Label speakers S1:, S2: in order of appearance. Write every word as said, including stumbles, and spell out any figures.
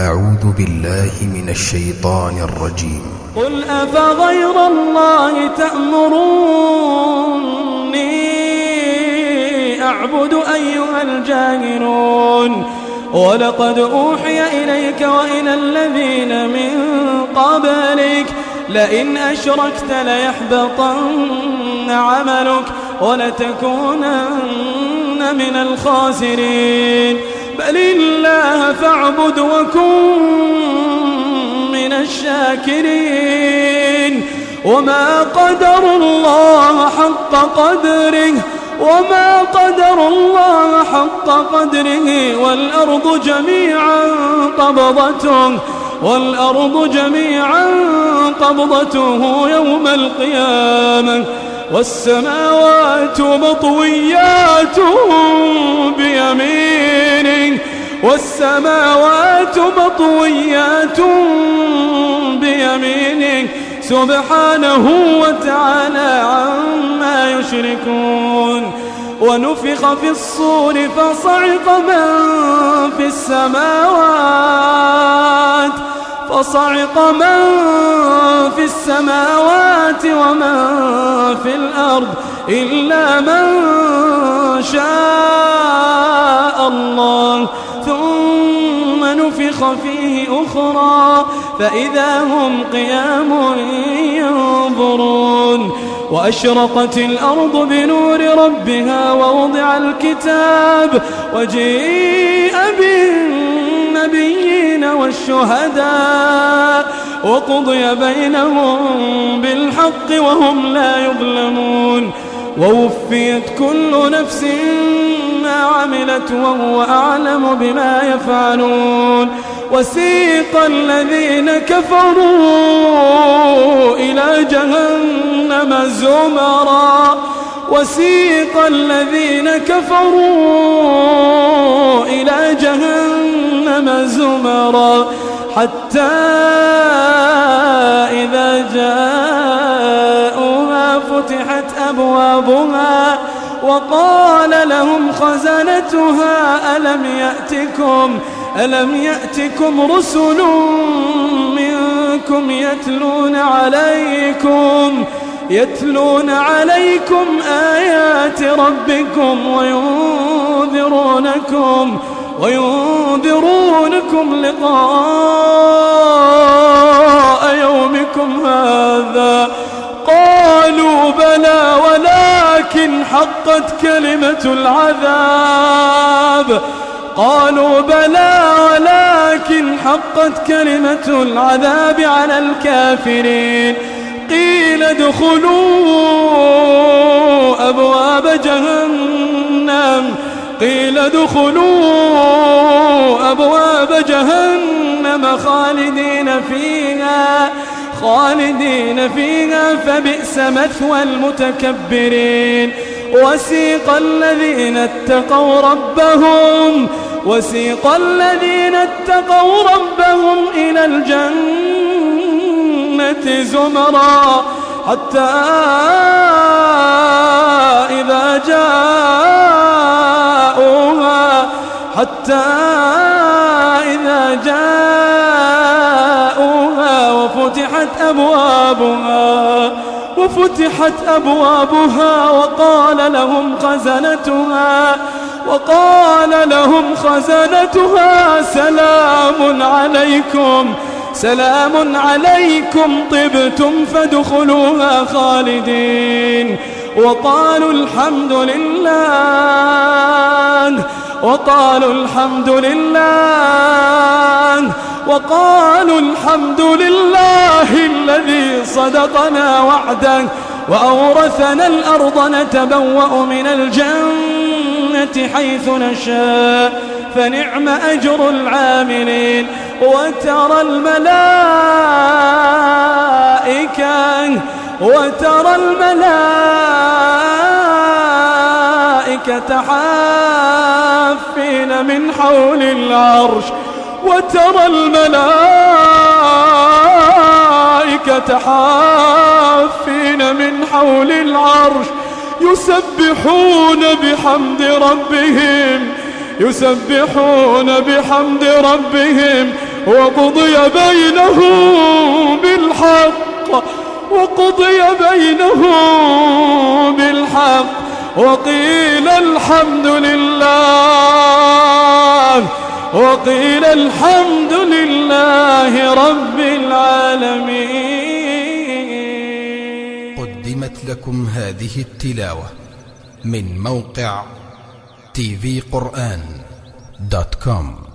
S1: أعوذ بالله من الشيطان الرجيم.
S2: قل أفغير الله تأمروني أعبد أيها الجاهلون ولقد أوحي إليك وإلى الذين من قبلك لئن أشركت ليحبطن عملك ولتكونن من الخاسرين بل الله فاعبد وكن من الشاكرين وما قدروا الله حق قدره وما قدروا الله حق قدره والأرض جميعا قبضته والأرض جميعا قبضته يوم القيامة والسماوات مطويات بيمينه والسماوات مطويات بيمينه سبحانه وتعالى عما يشركون ونفخ في الصور فصعق من في السماوات فصعق من في السماوات ومن في الأرض إلا من شاء الله ثم نفخ فيه أخرى فإذا هم قيام ينظرون وأشرقت الأرض بنور ربها ووضع الكتاب وجيء بالنبيين والشهداء وقضي بينهم بالحق وهم لا يظلمون ووفيت كل نفس ما عملت وهو أعلم بما يفعلون وسيق الذين كفروا إلى جهنم زمرا وسيق الذين كفروا إلى جهنم زمرا حتى إذا جاءوها فتحت أبوابها وقال لهم خزنتها ألم يأتكم ألم يأتكم رسل منكم يتلون عليكم يتلون عليكم آيات ربكم وينذرونكم وينذرونكم لقاء يومكم هذا قالوا بلى ولكن حقت كلمة العذاب قالوا بلى ولكن حقت كلمة العذاب على الكافرين قيل ادخلوا أبواب جهنم قيل ادخلوا أبواب جهنم خالدين فيها خالدين فيها فبئس مثوى المتكبرين وسيق الذين اتقوا ربهم وسيق الذين اتقوا ربهم إلى الجنة زمرا حتى إذا جاءوها حتى إذا جاءوها وفتحت أبوابها وفتحت أبوابها وقال لهم خزنتها وقال لهم خزنتها سلام عليكم سلام عليكم طبتم فادخلوها خالدين وقالوا الحمد لله وقالوا الحمد لله وقالوا الحمد لله الذي صدقنا وعده وأورثنا الأرض نتبوأ من الجنة حيث نشاء فنعم أجر العاملين وترى الملائكة وترى الملائكة حافين من حول العرش وترى الملائكة حافين من حول العرش يسبحون بحمد ربهم يسبحون بحمد ربهم وقضي بينهم بالحق وقضي بينهم بالحق وقيل الحمد لله وقيل الحمد لله رب العالمين.
S1: قدمت لكم هذه التلاوة من موقع تي في قرآن دوت كوم.